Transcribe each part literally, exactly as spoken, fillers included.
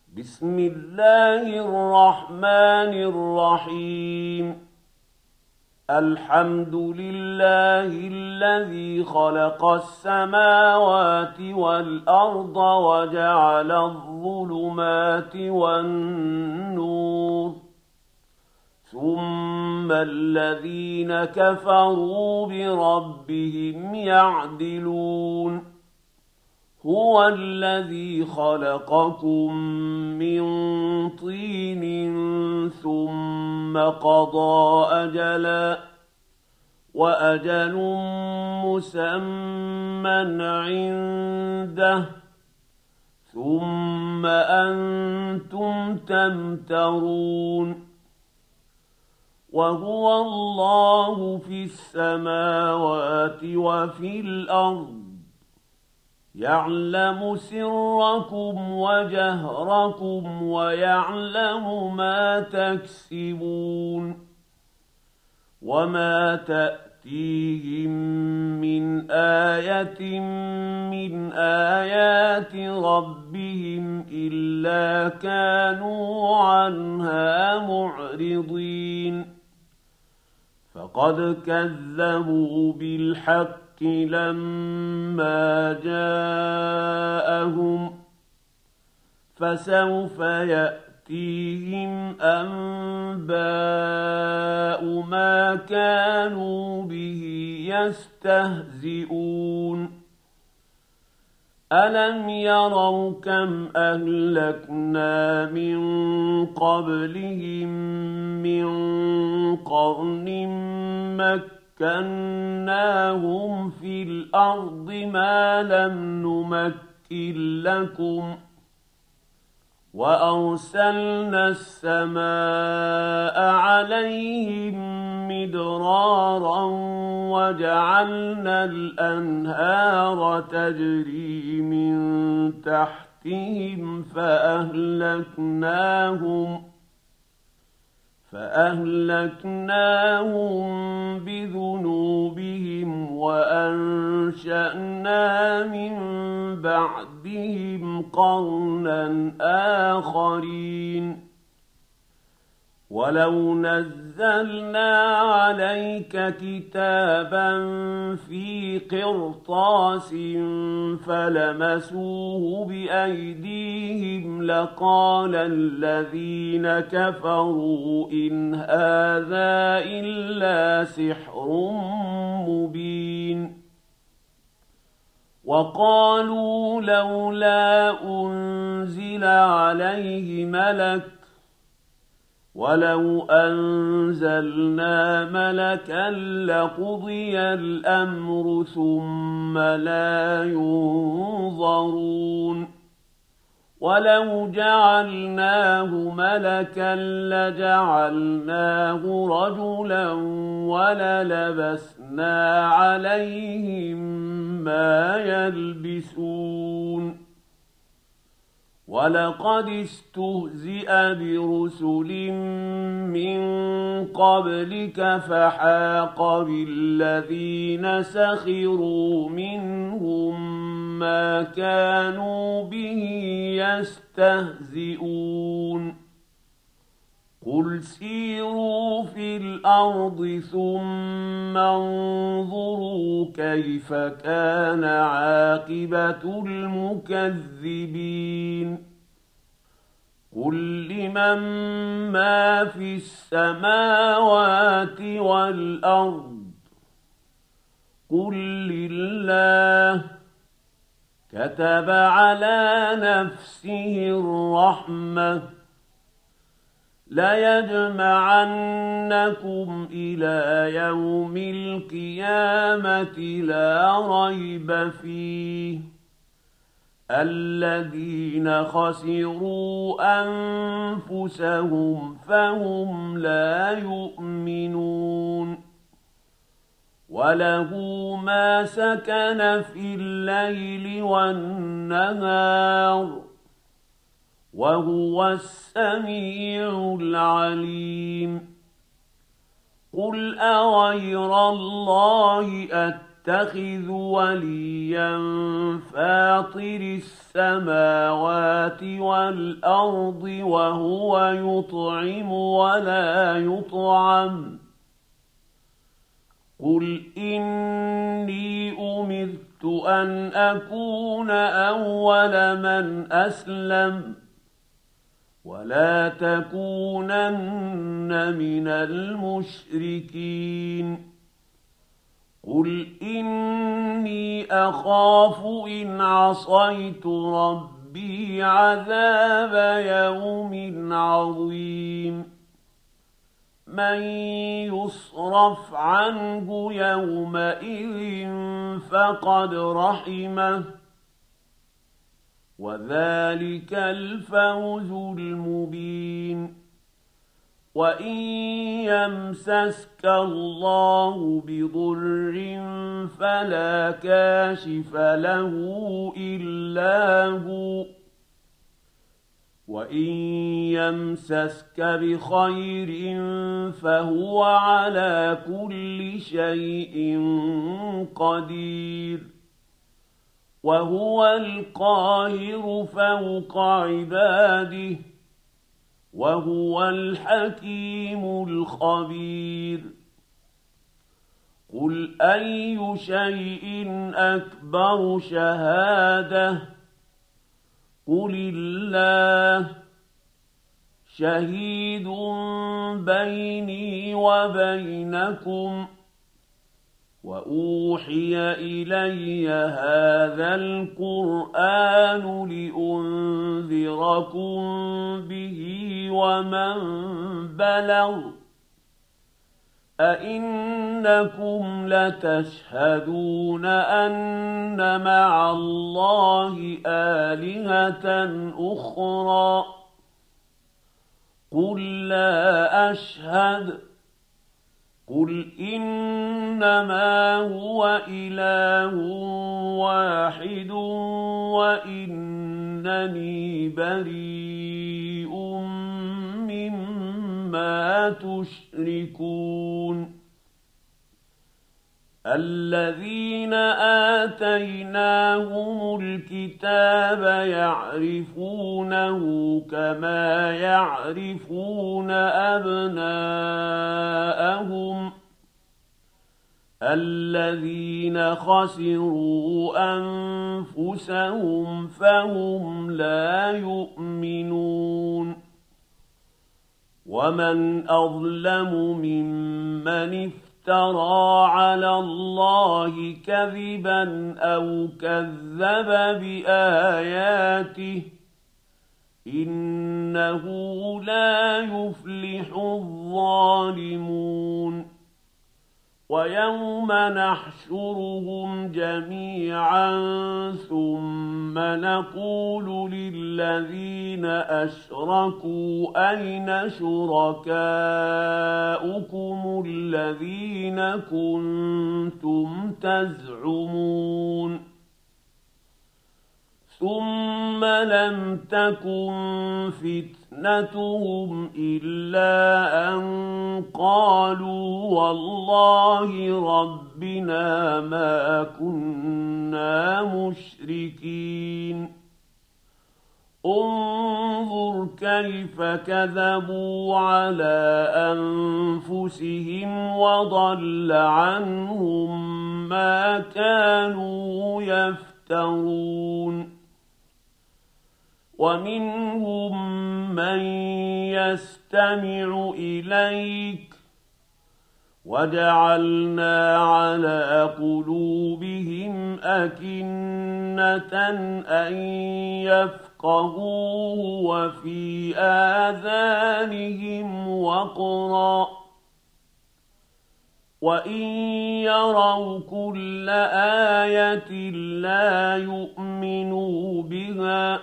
بسم الله الرحمن الرحيم. الحمد لله الذي خلق السماوات والأرض وجعل الظلمات والنور، ثم الذين كفروا بربهم يعدلون. هو الذي خلقكم من طين ثم قضى أجلا، وأجل مسمى عنده، ثم أنتم تمترون. وهو الله في السماوات وفي الأرض، يعلم سركم وجهركم ويعلم ما تكسبون. وما تأتيهم من آية من آيات ربهم إلا كانوا عنها معرضين. فقد كذبوا بالحق لما جاءهم، فسوف يأتيهم أنباء ما كانوا به يستهزئون. ألم يروا كم أهلكنا من قبلهم من قرن مكة مكناهم في الأرض ما لم نمكن لكم، وأرسلنا السماء عليهم مدرارا وجعلنا الأنهار تجري من تحتهم فأهلكناهم فأهلكناهم بذنوبهم وأنشأنا من بعدهم قرنا آخرين. ولو نزلنا عليك كتابا في قرطاس فلمسوه بأيديهم لقال الذين كفروا إن هذا إلا سحر مبين. وقالوا لولا أنزل عليه ملك، ولو أنزلنا ملكا لقضي الأمر ثم لا ينظرون. ولو جعلناه ملكا لجعلناه رجلا وللبسنا عليهم ما يلبسون. ولقد استهزئ برسل من قبلك فحاق بالذين سخروا منهم ما كانوا به يستهزئون. قل سيروا في الأرض ثم انظروا كيف كان عاقبة المكذبين. قل لمن ما في السماوات والأرض، قل لله. كتب على نفسه الرحمة ليجمعنكم إلى يوم القيامة لا ريب فيه، الذين خسروا أنفسهم فهم لا يؤمنون. وله ما سكن في الليل والنهار، وهو السميع العليم. قل أغير الله أتخذ يتخذ وليا فاطر السماوات والأرض وهو يطعم ولا يطعم قل إني أمرت أن أكون أول من أسلم ولا تكونن من المشركين قل إني أخاف إن عصيت ربي عذاب يوم عظيم من يصرف عنه يومئذ فقد رحمه وذلك الفوز المبين وإن يمسسك الله بضر فلا كاشف له إلا هو وإن يمسسك بخير فهو على كل شيء قدير وهو القاهر فوق عباده وهو الحكيم الخبير قل أي شيء أكبر شهادة قل الله شهيد بيني وبينكم وأوحي إلي هذا القرآن لأنذركم به ومن بلغ أئنكم لتشهدون أن مع الله آلهة أخرى قل لا أشهد قل إنما هو إله واحد وإنني بريء مما تشركون الذين آتيناهم الكتاب يعرفونه كما يعرفون أبناءهم الذين خسروا أنفسهم فهم لا يؤمنون ومن أظلم ممن افترى افترى على الله كذبا أو كذب بآياته إنه لا يفلح الظالمون ويوم نحشرهم جميعا ثم نقول للذين أشركوا أين شركاؤكم الذين كنتم تزعمون ثم لم تكن فتنتهم إلا أن قالوا والله ربنا ما كنا مشركين انظر كيف كذبوا على أنفسهم وضل عنهم ما كانوا يفترون ومنهم من يستمع إليك وجعلنا على قلوبهم أكنة أن يفقهوه وفي آذانهم وقرا وإن يروا كل آية لا يؤمنوا بها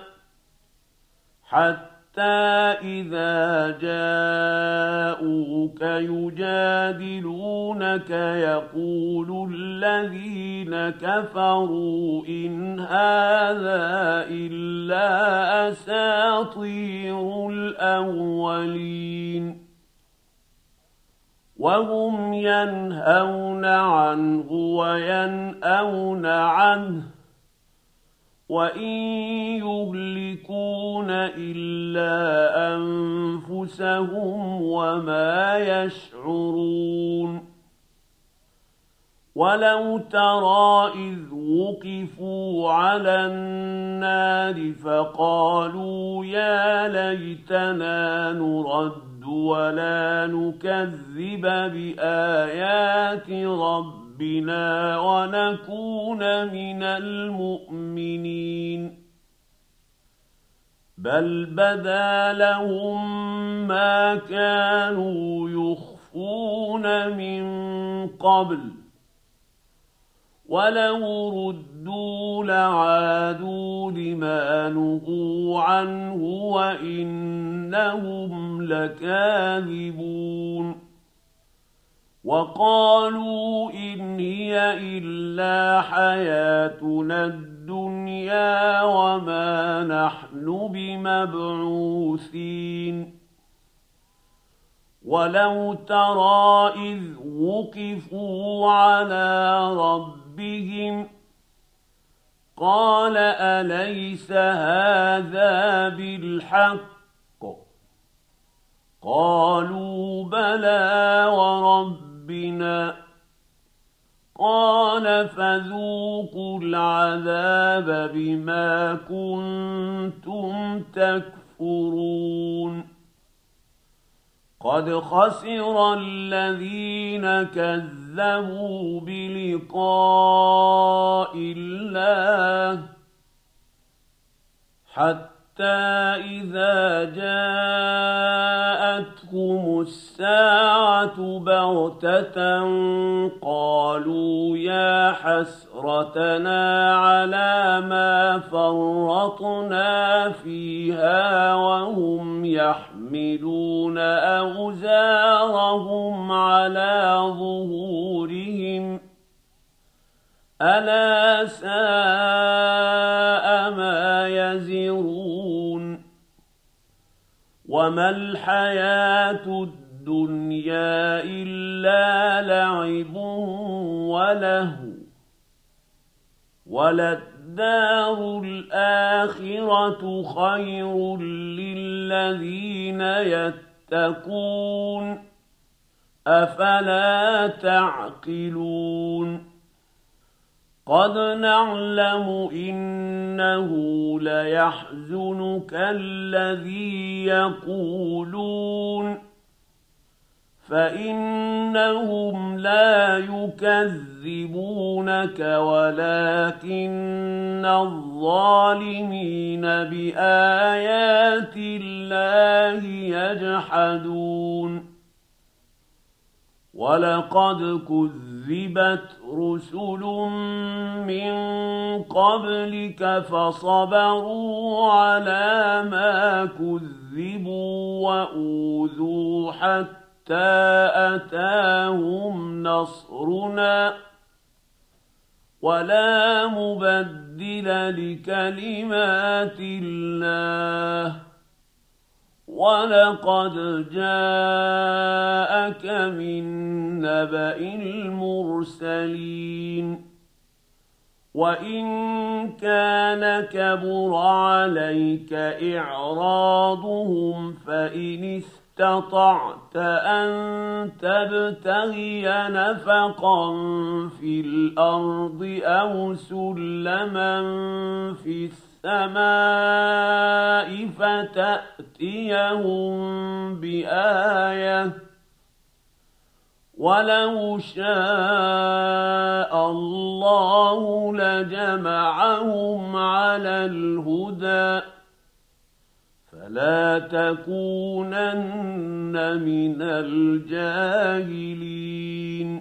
حتى إذا جاءوك يجادلونك يقول الذين كفروا إن هذا إلا أساطير الأولين وهم ينهون عنه وينأون عنه وإن يهلكون إلا أنفسهم وما يشعرون ولو ترى إذ وقفوا على النار فقالوا يا ليتنا نرد ولا نكذب بآيات ربنا ونكون من المؤمنين بل بدا لهم ما كانوا يخفون من قبل ولو ردوا لعادوا لما نهوا عنه وإنهم لكاذبون وقالوا إن هي إلا حياتنا الدنيا وما نحن بمبعوثين ولو ترى إذ وقفوا على ربهم قال أليس هذا بالحق قالوا بلى وربنا قال فذوقوا العذاب بما كنتم تكفرون قد خسر الذين كذبوا بلقاء الله حتى إذا جاءتهم الساعة بغتة قالوا يا حسرتنا على ما فرطنا فيها وهم يحملون أوزارهم على ظهورهم ألا ساء ما يزرون وما الحياة الدنيا إلا لعب ولهو وللدار الآخرة خير للذين يتقون أفلا تعقلون قد نعلم إنه ليحزنك الذي يقولون فإنهم لا يكذبونك ولكن الظالمين بآيات الله يجحدون ولقد كذبت رسل من قبلك فصبروا على ما كذبوا وأوذوا حتى أتاهم نصرنا ولا مبدل لكلمات الله ولقد جاءك من نبأ المرسلين وإن كان كبر عليك إعراضهم فإن استطعت أن تبتغي نفقا في الأرض أو سلما في السماء السماء فتأتيهم بآية ولو شاء الله لجمعهم على الهدى فلا تكونن من الجاهلين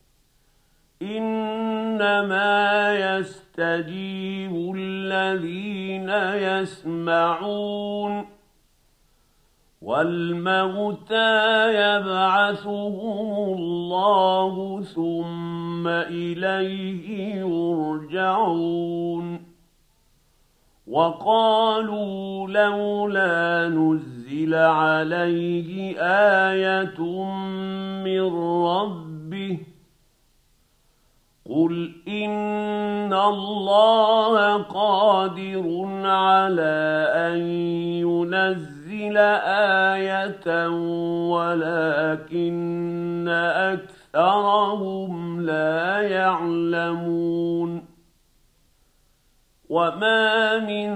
إنما يستجيب الذين يسمعون والموتى يبعثهم الله ثم إليه يرجعون وقالوا لولا نزل عليه آية من ربه قل إن الله قادر على أن ينزل آية ولكن أكثرهم لا يعلمون وما من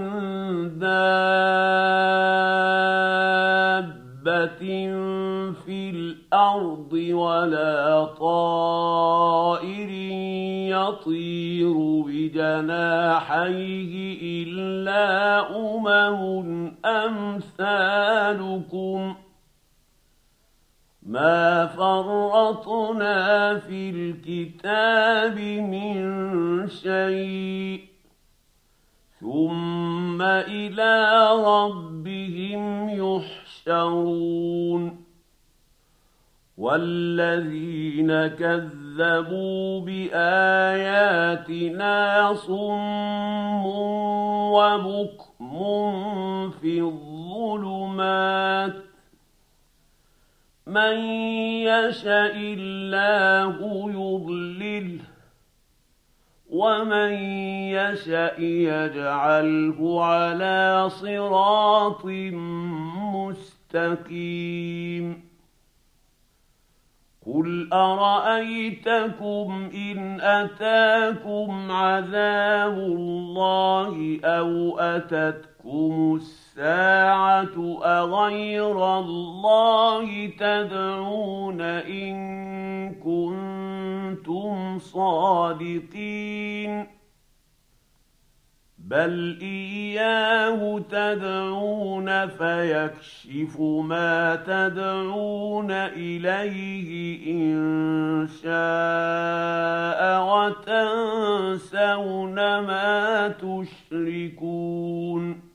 دابة في الأرض ولا طائر يطير بجناحيه إلا أمم أمثالكم ما فرطنا في الكتاب من شيء ثم إلى ربهم يحشرون والذين كذبوا بآياتنا صم وبكم في الظلمات من يشاء الله يضلله ومن يشاء يجعله على صراط مستقيم قل أرأيتكم إن أتاكم عذاب الله أو أتتكم الساعة أغير الله تدعون إن كنتم صادقين بل إياه تدعون فيكشف ما تدعون إليه إن شاء وتنسون ما تشركون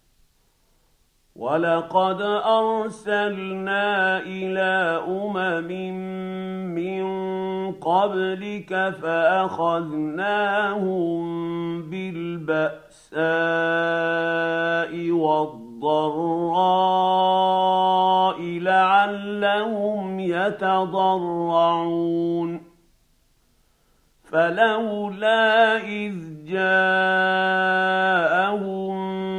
ولقد أرسلنا إلى أمم من قبلك فأخذناهم بالبأساء والضراء لعلهم يتضرعون فلولا إذ جاءهم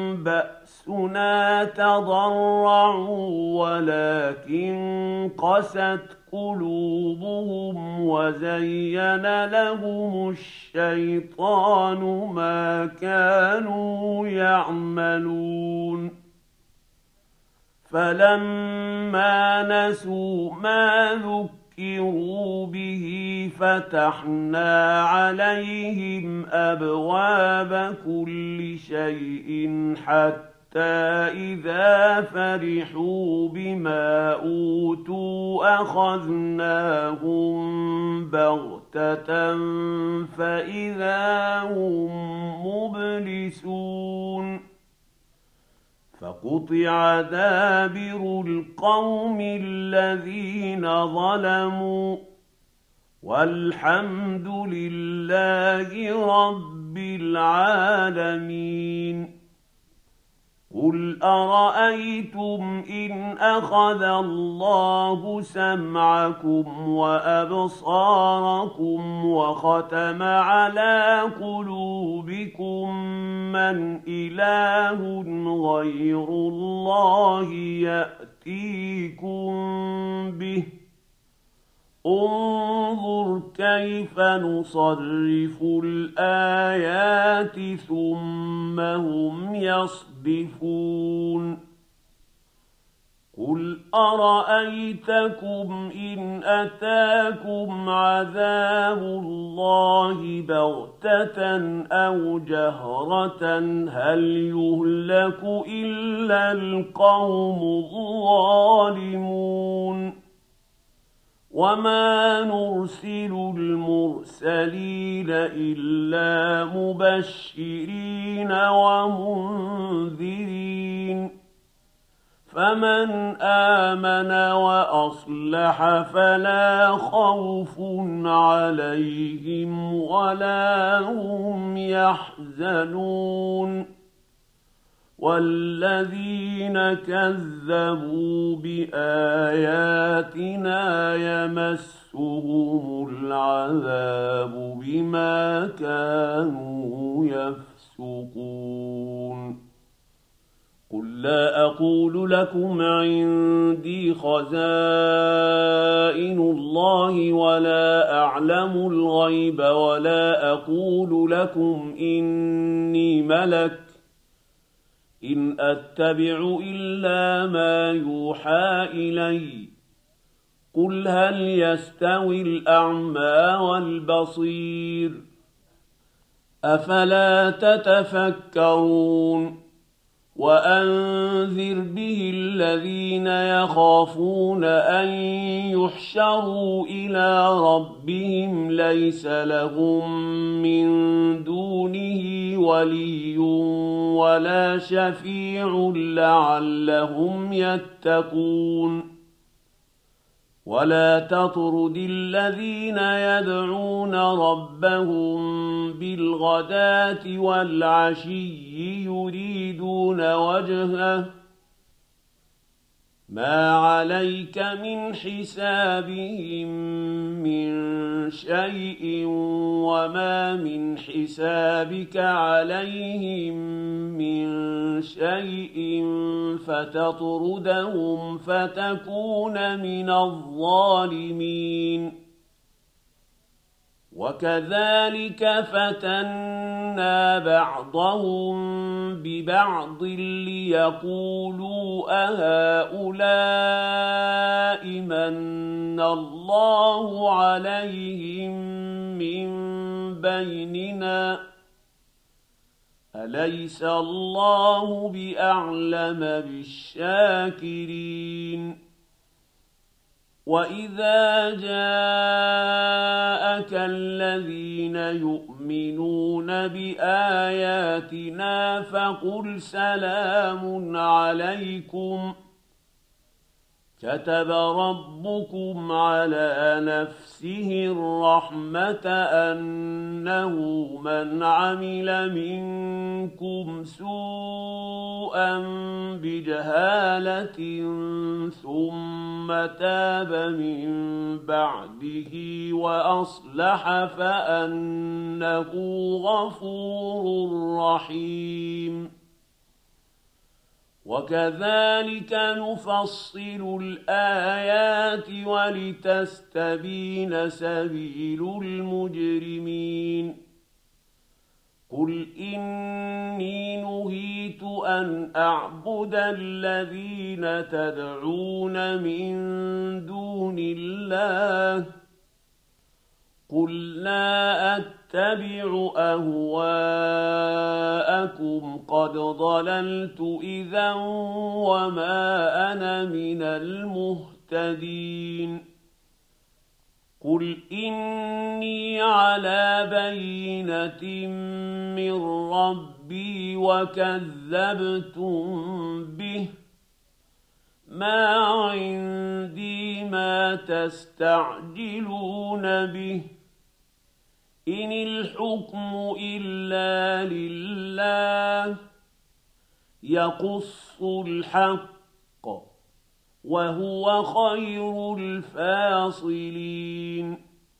بأسنا تضرعوا ولكن قست قلوبهم وزين لهم الشيطان ما كانوا يعملون فلما نسوا ما ذكروا به فتحنا عليهم أبواب كل شيء حتى إذا فرحوا بما أوتوا أخذناهم بغتة فإذا هم مبلسون فقطع دابر القوم الذين ظلموا والحمد لله رب العالمين قل أرأيتم إن أخذ الله سمعكم وأبصاركم وختم على قلوبكم من إله غير الله يأتيكم به انظر كيف نصرف الآيات ثم هم يصدفون قل أرأيتكم إن أتاكم عذاب الله بغتة أو جهرة هل يهلك إلا القوم الظالمون وما نرسل المرسلين إلا مبشرين ومنذرين فمن آمن وأصلح فلا خوف عليهم ولا هم يحزنون والذين كذبوا بآياتنا يمسهم العذاب بما كانوا يفسقون قل لا أقول لكم عندي خزائن الله ولا أعلم الغيب ولا أقول لكم إني ملك إن أتبع إلا ما يوحى إلي قل هل يستوي الأعمى والبصير أفلا تتفكرون وأنذر به الذين يخافون أن يحشروا إلى ربهم ليس لهم من دونه ولي ولا شفيع لعلهم يتقون ولا تطرد الذين يدعون ربهم بالغداة والعشي يريدون وجهه ما عليك من حسابهم من شيء وما من حسابك عليهم من شيء فتطردهم فتكون من الظالمين وكذلك فتنا بعضهم ببعض ليقولوا أهؤلاء من الله عليهم من بيننا أليس الله بأعلم بالشاكرين وإذا جاءك الذين يؤمنون بآياتنا فقل سلام عليكم كتب ربكم على نفسه الرحمة أنه من عمل منكم سوءا بجهالة ثم تاب من بعده وأصلح فأنه غفور رحيم وكذلك نفصل الآيات ولتستبين سبيل المجرمين قل إني نهيت أن أعبد الذين تدعون من دون الله قل لا أتبع أهواءكم قد ضللت إذا وما أنا من المهتدين قل إني على بينة من ربي وكذبتم به ما عندي ما تستعجلون به إن الحكم إلا لله يقص الحق وهو خير الفاصلين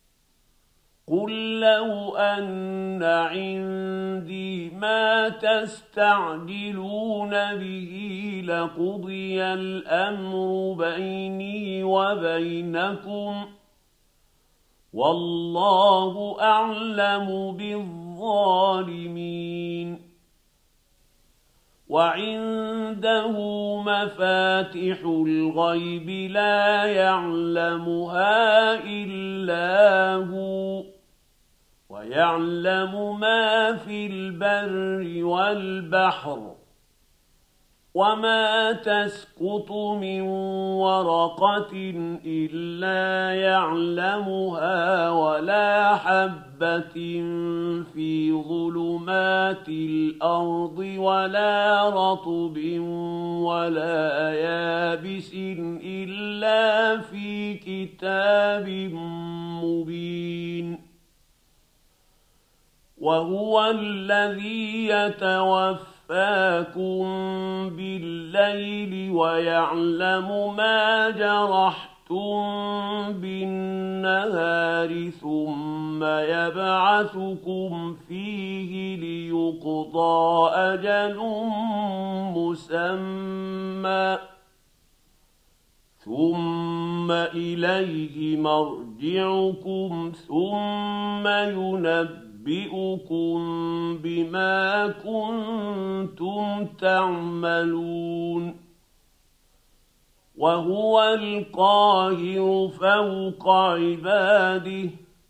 قل لو أن عندي ما تستعجلون به لقضي الأمر بيني وبينكم والله أعلم بالظالمين وعنده مفاتح الغيب لا يعلمها إلا هو ويعلم ما في البر والبحر وما تسقط من ورقة إلا يعلمها ولا حبة في ظلمات الأرض ولا رطب ولا يابس إلا في كتاب مبين وهو الذي يتوفى يتوفاكم بالليل ويعلم ما جرحتم بالنهار ثم يبعثكم فيه ليقضى أجل مسمى ثم إليه مرجعكم ثم ينبئكم بما كنتم تعملون وهو القاهر فوق عباده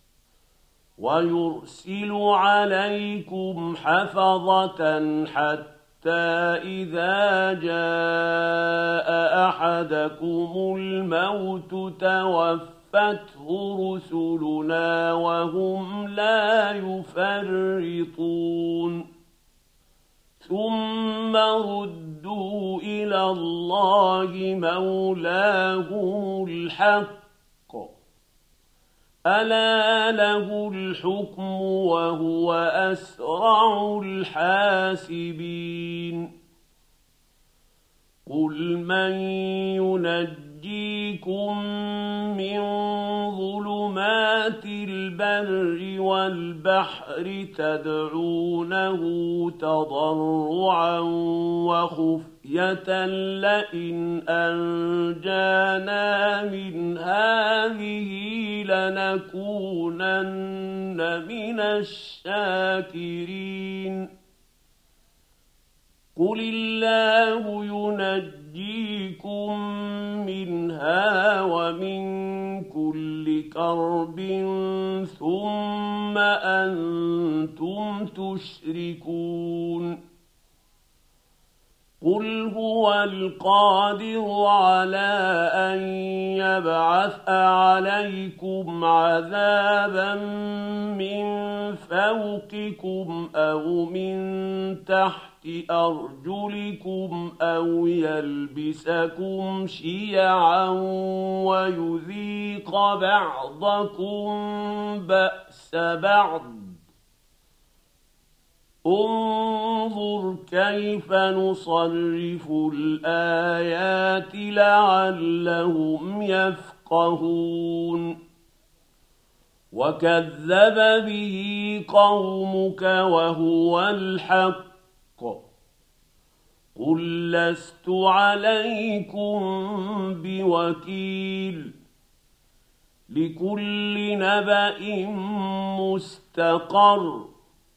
ويرسل عليكم حفظة حتى إذا جاء أحدكم الموت توفته رسلنا وهم لا يفرطون ثم ردوا إلى الله مولاهم الحق ألا له الحكم وهو أسرع الحاسبين قل من ينجيكم من ظلمات البر والبحر تدعونه تضرعا وخفية لئن أنجانا من هذه لنكونن من الشاكرين قل الله ينجيكم منها ومن كل كرب ثم أنتم تشركون قل هو القادر على أن يبعث عليكم عذابا من فوقكم أو من تحت أرجلكم أو يلبسكم شيعا ويذيق بعضكم بأس بعض انظر كيف نصرف الآيات لعلهم يفقهون وكذب به قومك وهو الحق قل لست عليكم بوكيل لكل نبأ مستقر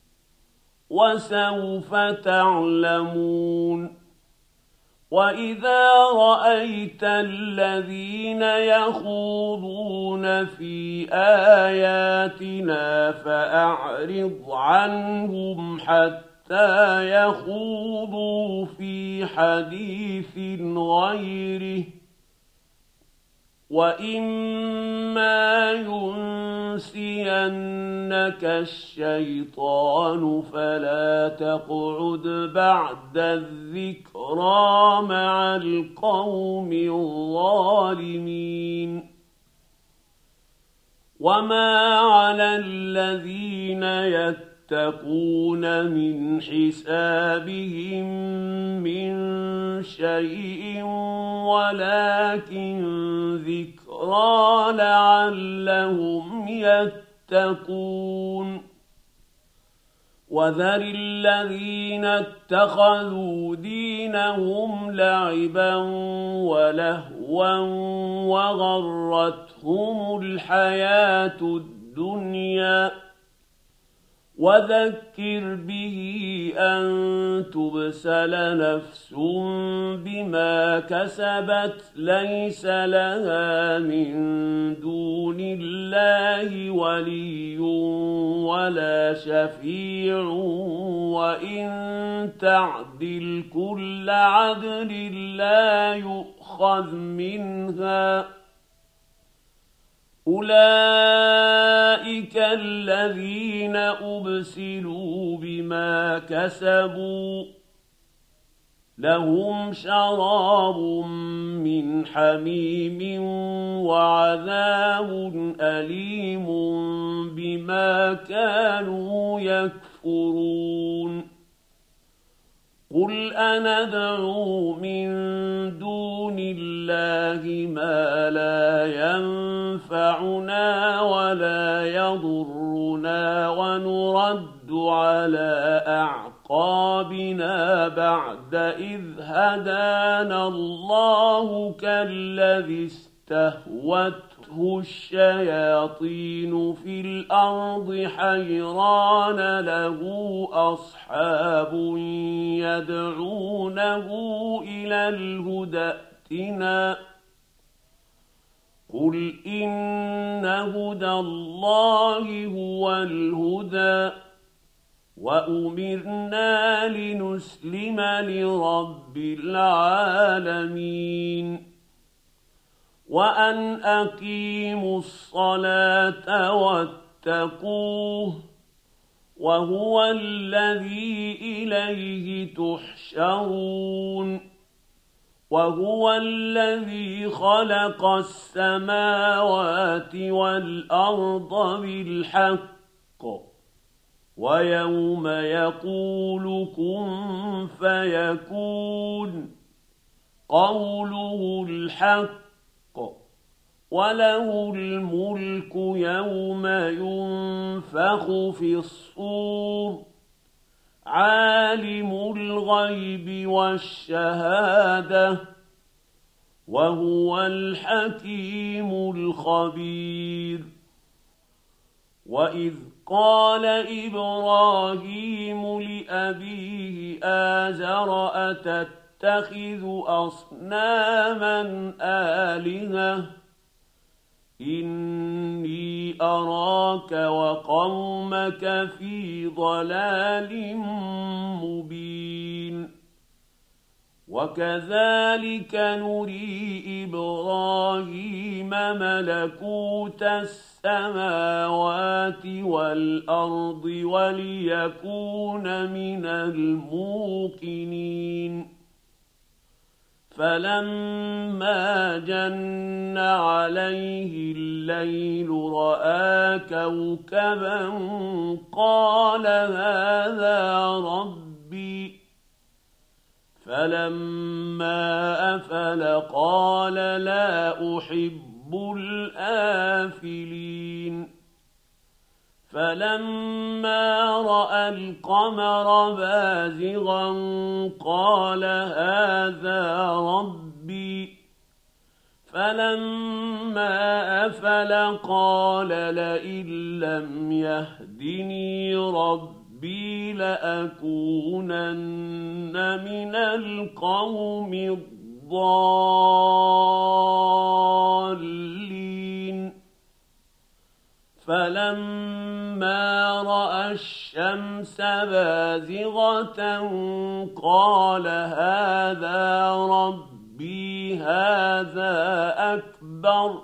وسوف تعلمون وإذا رأيت الذين يخوضون في آياتنا فأعرض عنهم حتى يخوضوا في حديث غيره وإما ينسينك الشيطان فلا تقعد بعد الذكرى مع القوم الظالمين وما على الذين يتقون من حسابهم من شيء ولكن ذكرى لعلهم يتقون وذر الذين اتخذوا دينهم لعبا ولهوا وغرتهم الحياة الدنيا وذكر به أن تبسل نفس بما كسبت ليس لها من دون الله ولي ولا شفيع وإن تعدل كل عدل لا يؤخذ منها أولئك الذين أبسلوا بما كسبوا لهم شراب من حميم وعذاب أليم بما كانوا يكفرون قل أندعو من دون الله ما لا ينفعنا ولا يضرنا ونرد على أعقابنا بعد إذ هدانا الله كالذي استهوته الشياطين في الأرض حيران له أصحاب يدعونه إلى الهدى ائتنا قل إن هدى الله هو الهدى وأمرنا لنسلم لرب العالمين وأن أقيموا الصلاة واتقوه وهو الذي إليه تحشرون وهو الذي خلق السماوات والأرض بالحق ويوم يقول كن فيكون قوله الحق وله الملك يوم ينفخ في الصور عالم الغيب والشهادة وهو الحكيم الخبير وإذ قال إبراهيم لأبيه آزر أتتخذ أصناما آلهة إني أراك وقومك في ضلال مبين وكذلك نري إبراهيم ملكوت السماوات والأرض وليكون من الموقنين فلما جن عليه الليل رأى كوكبا قال هذا ربي فلما أفل قال لا أحب الآفلين فلما رأى القمر بازغا قال هذا ربي فلما أفل قال لئن لم يهدني ربي لأكونن من القوم الضالين فلما رأى الشمس بازغة قال هذا ربي هذا أكبر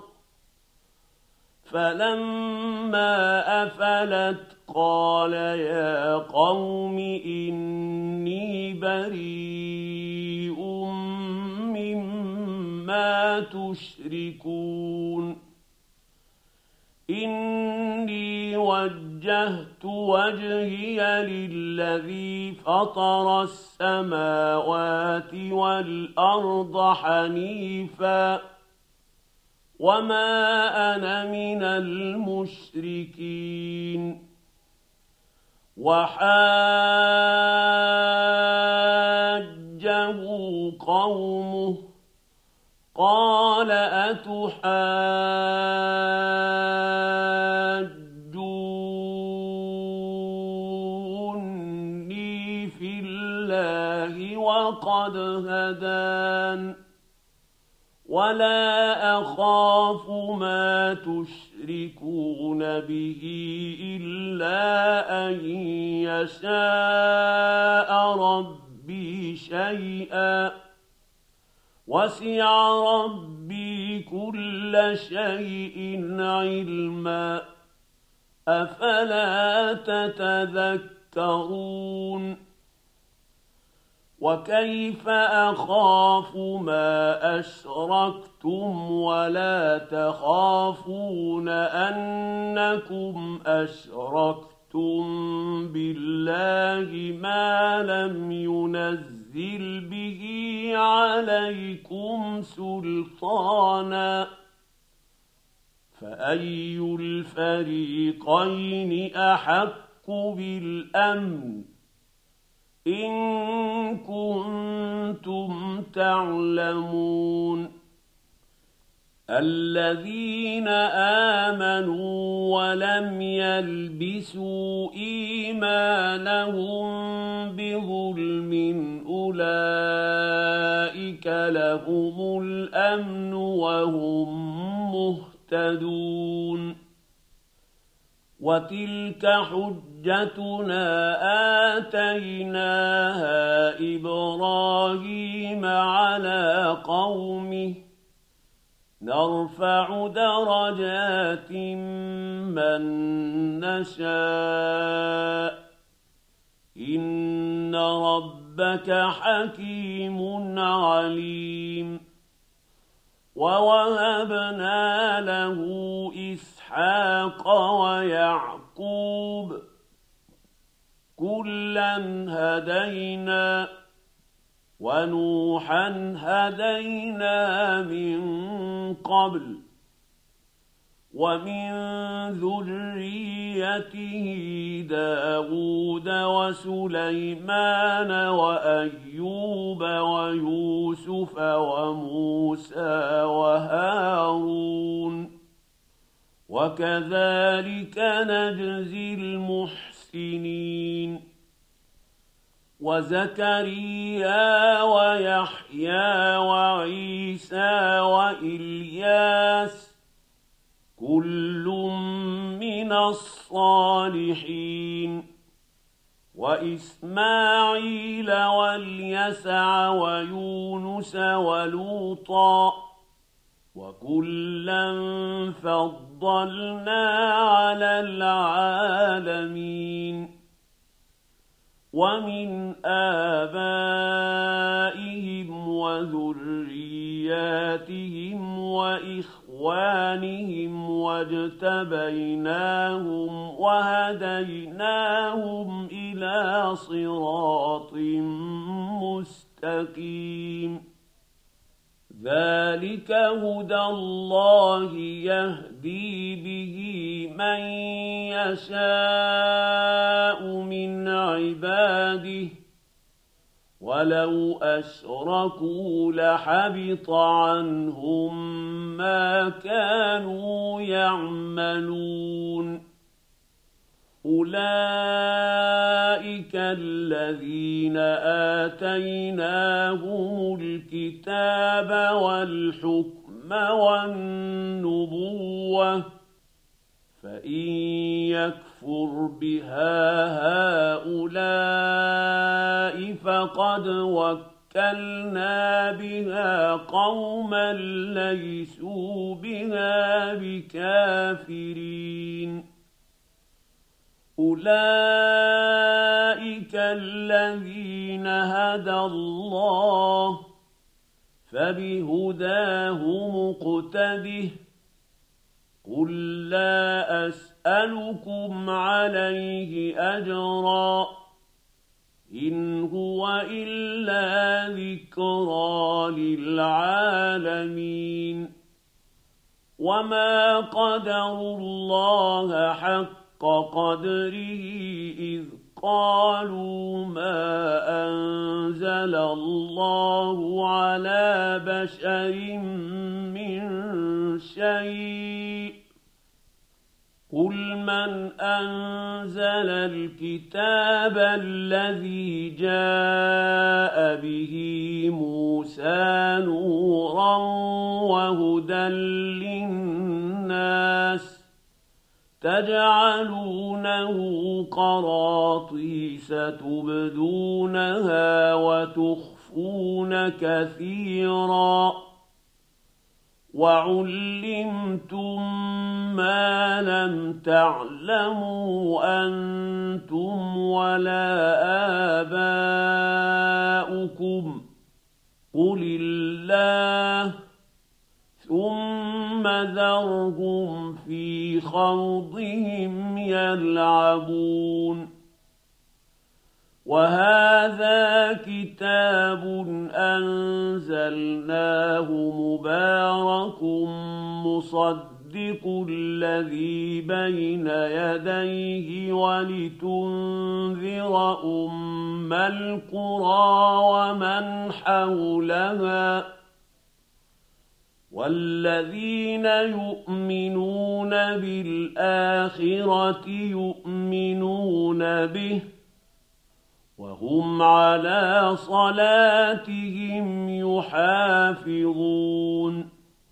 فلما أفلت قال يا قوم إني بريء مما تشركون إني وجهت وجهي للذي فطر السماوات والأرض حنيفا وما أنا من المشركين وحاجه قومه قال أتحاجوني في الله وقد هدان ولا أخاف ما تشركون به إلا أن يشاء ربي شيئا وسع ربي كل شيء علما أفلا تتذكرون وكيف أخاف ما أشركتم ولا تخافون أنكم أشركتم بالله ما لم ينزل به عليكم سلطانا فأي الفريقين أحق بالأمن إن كنتم تعلمون الذين آمنوا ولم يلبسوا إيمانهم بظلم أولئك لهم الأمن وهم مهتدون وتلك حجتنا آتيناها إبراهيم على قومه نرفع درجات من نشاء إن ربك حكيم عليم ووهبنا له إسحاق ويعقوب كلا هدينا ونوحا هدينا من قبل ومن ذريته داود وسليمان وأيوب ويوسف وموسى وهارون وكذلك نجزي المحسنين وزكريا ويحيى وعيسى وإلياس كل من الصالحين وإسماعيل واليسع ويونس ولوطا وكلا فضلنا على العالمين ومن آبائهم وذرياتهم وإخوانهم واجتبيناهم وهديناهم إلى صراط مستقيم ذلك هدى الله يهدي به من يشاء من عباده ولو أشركوا لحبط عنهم ما كانوا يعملون أولئك الذين آتيناهم الكتاب والحكم والنبوة فإن يكفر بها هؤلاء فقد وكلنا بها قوما ليسوا بها بكافرين أولئك الذين هدى الله فبهداه مقتده قل لا أسألكم عليه أجرا إن هو إلا ذكرى للعالمين وما قدروا الله حق قدره إذ قالوا ما أنزل الله على بشر من شيء قل من أنزل الكتاب الذي جاء به موسى نورا وهدى للناس تجعلونه قراطيس تبدونها وتخفون كثيرا وعلمتم ما لم تعلموا أنتم ولا آباؤكم قل الله ثم ذرهم في خوضهم يلعبون. وهذا كتاب أنزلناه مبارك مصدق الذي بين يديه ولتنذر أم القرى ومن حولها والذين يؤمنون بالآخرة يؤمنون به وهم على صلاتهم يحافظون.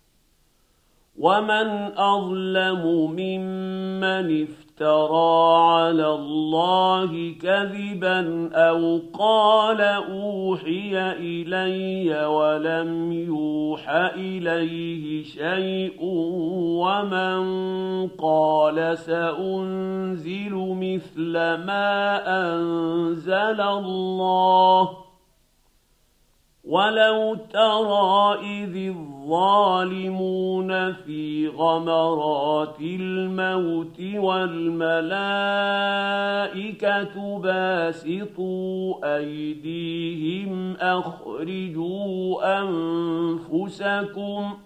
ومن أظلم ممن افترى على الله كذبا أو قال أوحي إلي ولم يوح إليه شيء ومن قال سأنزل مثل ما أنزل الله. ولو ترى إذ الظالمون في غمرات الموت والملائكة باسطوا أيديهم أخرجوا أنفسكم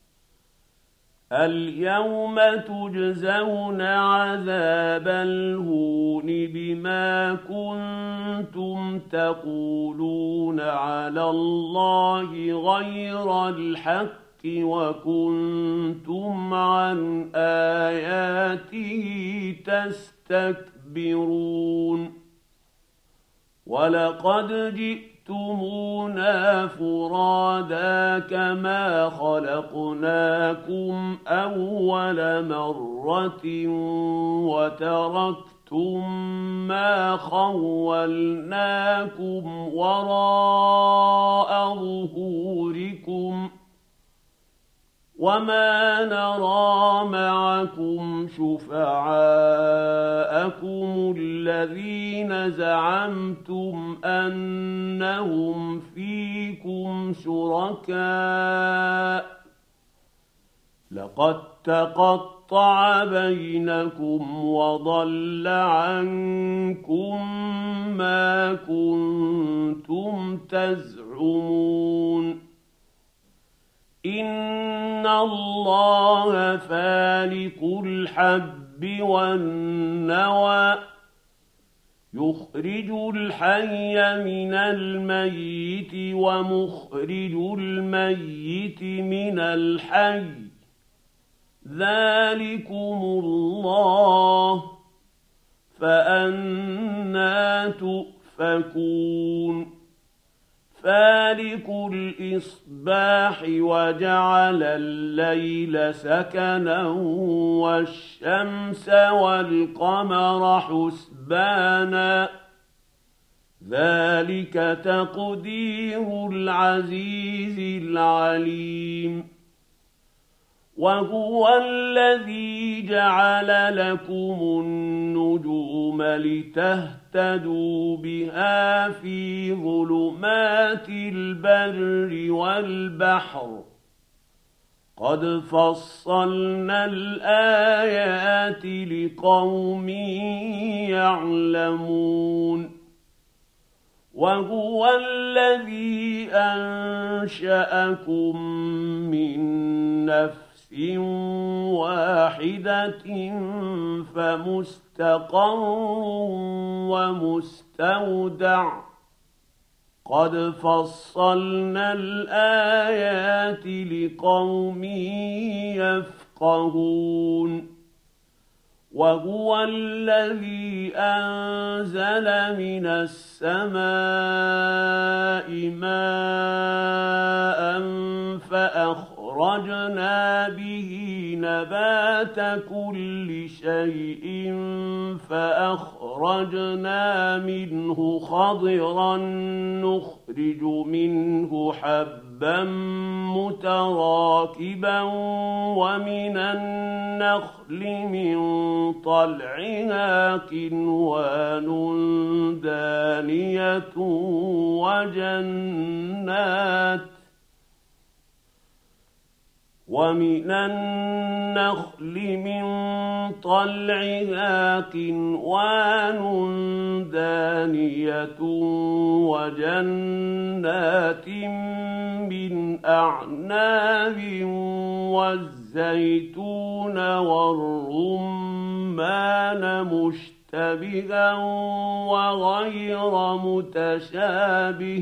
اليوم تجزون عذاب الهون بما كنتم تقولون على الله غير الحق وكنتم عن آياته تستكبرون. ولقد جئتمونا فرادا كما خلقناكم أول مرة وتركتم ما خولناكم وراء ظهوركم وما نرى معكم شفعاءكم الذين زعمتم أنهم فيكم شركاء لقد تقطع بينكم وضل عنكم ما كنتم تزعمون. إن الله فالق الحب والنوى يخرج الحي من الميت ومخرج الميت من الحي ذلكم الله فأنى تؤفكون. فالق الإصباح وجعل الليل سكنا والشمس والقمر حسبانا ذلك تقدير العزيز العليم. وهو الذي جعل لكم النجوم لتهتدوا بها في ظلمات البر والبحر قد فصلنا الآيات لقوم يعلمون. وهو الذي أنشأكم من نفس واحدة فمستقر ومستودع قد فصلنا الآيات لقوم يفقهون. وهو الذي أنزل من السماء ماء فأخرجنا به نبات كل شيء فأخرجنا منه خضرا نخرج منه حبا متراكبا ومن النخل من طلعها قنوان دانية وجنات ومن النخل من طلعها قنوان دانية وجنات من أعناب والزيتون والرمان مشتبها وغير متشابه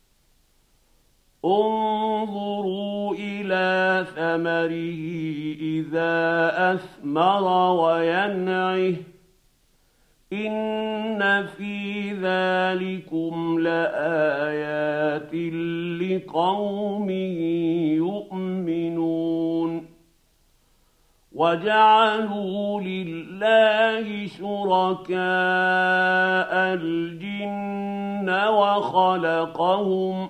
انظروا إلى ثمره إذا أثمر وينعه إن في ذلكم لآيات لقوم يؤمنون وجعلوا لله شركاء الجن وخلقهم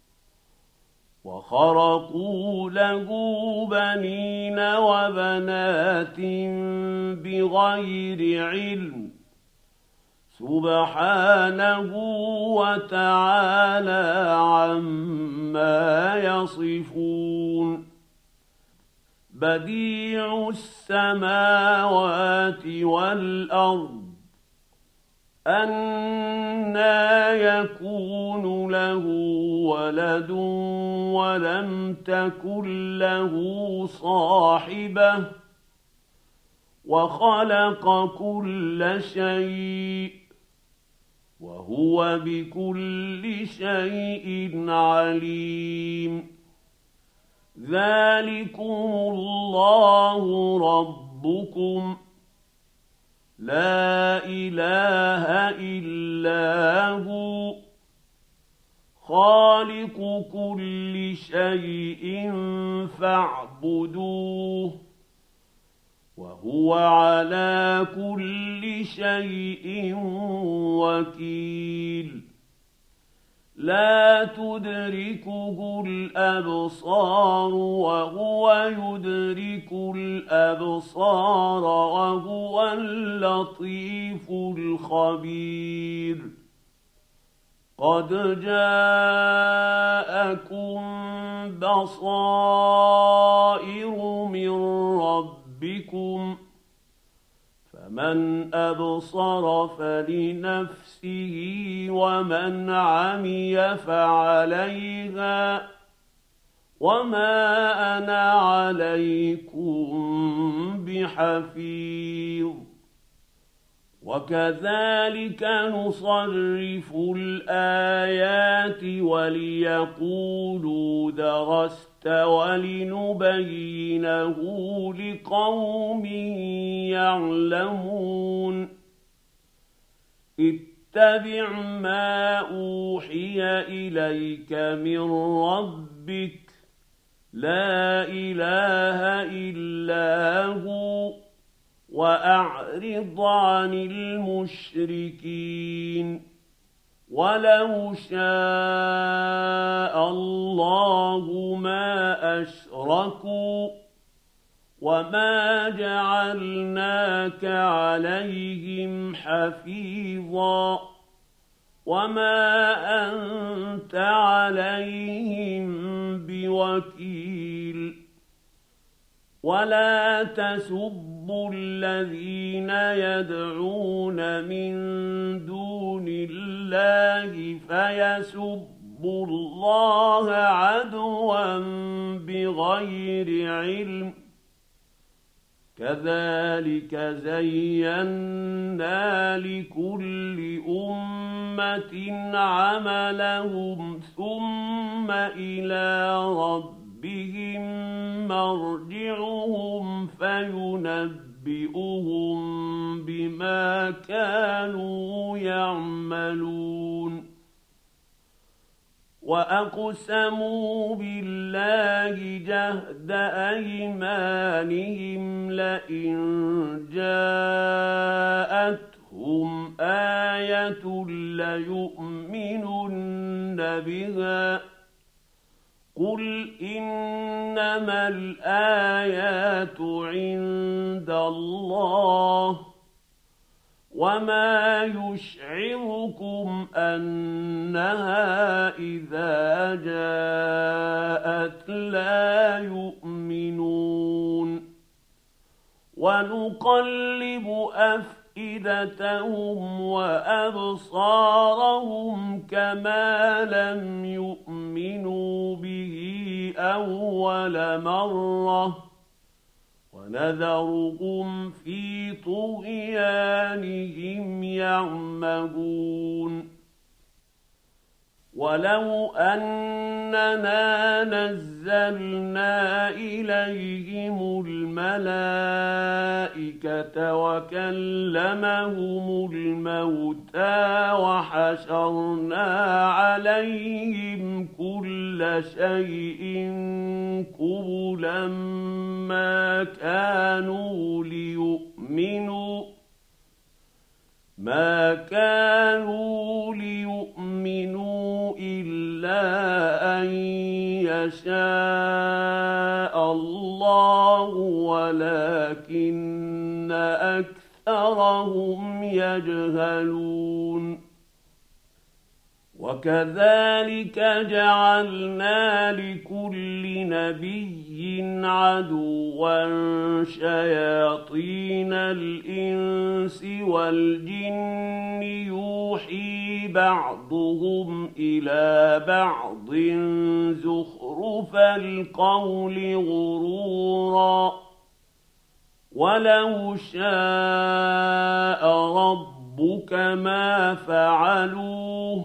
وخرقوا له بنين وبنات بغير علم سبحانه وتعالى عما يصفون بديع السماوات والأرض أنى يكون له ولد ولم تكن له صاحبة وخلق كل شيء وهو بكل شيء عليم ذلكم الله ربكم لا إله إلا هو خالق كل شيء فاعبدوه وهو على كل شيء وكيل لا تدركه الأبصار وهو يدرك الأبصار وهو اللطيف الخبير قد جاءكم بصائر من ربكم فمن أبصر فلنفسه ومن عمي فعليها وما أنا عليكم بحفيظ وكذلك نصرف الآيات وليقولوا درست ولنبينه لقوم يعلمون اتبع ما أوحي إليك من ربك لا إله إلا هو وأعرض عن المشركين ولو شاء الله ما أشركوا وما جعلناك عليهم حفيظا وما أنت عليهم بوكيل ولا تسبوا الذين يدعون من دون الله فيسبوا الله عدوا بغير علم كذلك زينا لكل أمة عملهم ثم إلى ربهم بهم مرجعهم فينبئهم بما كانوا يعملون وأقسموا بالله جهد أيمانهم لئن جاءتهم آية ليؤمنن بها قل إنما الآيات عند الله وما يشعركم أنها إذا جاءت لا يؤمنون ونقلب أفئدتهم وأبصارهم كما لم يؤمنوا به أول مرة ونذرهم في طغيانهم يعمهون ولو أننا نزلنا إليهم الملائكة وكلمهم الموتى وحشرنا عليهم كل شيء قبلا ما كانوا ليؤمنوا ما كانوا ليؤمنوا إلا أن يشاء الله ولكن أكثرهم يجهلون وكذلك جعلنا لكل نبي عدوا شياطين الإنس والجن يوحي بعضهم إلى بعض زخرف القول غرورا ولو شاء ربك ما فعلوه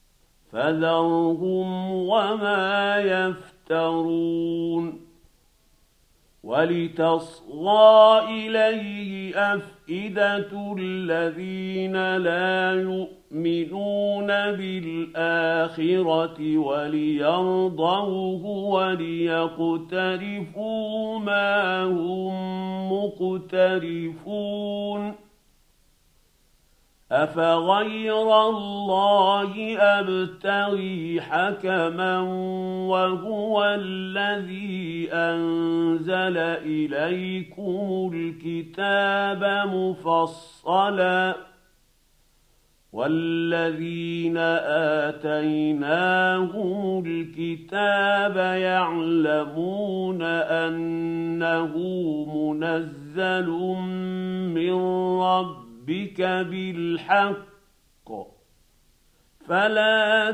فذرهم وما يفترون ولتصغى إليه أفئدة الذين لا يؤمنون بالآخرة وليرضوه وليقترفوا ما هم مقترفون أفغير الله أبتغي حكما وهو الذي أنزل إليكم الكتاب مفصلا والذين آتيناهم الكتاب يعلمون أنه منزل من ربهم بك بالحق فلا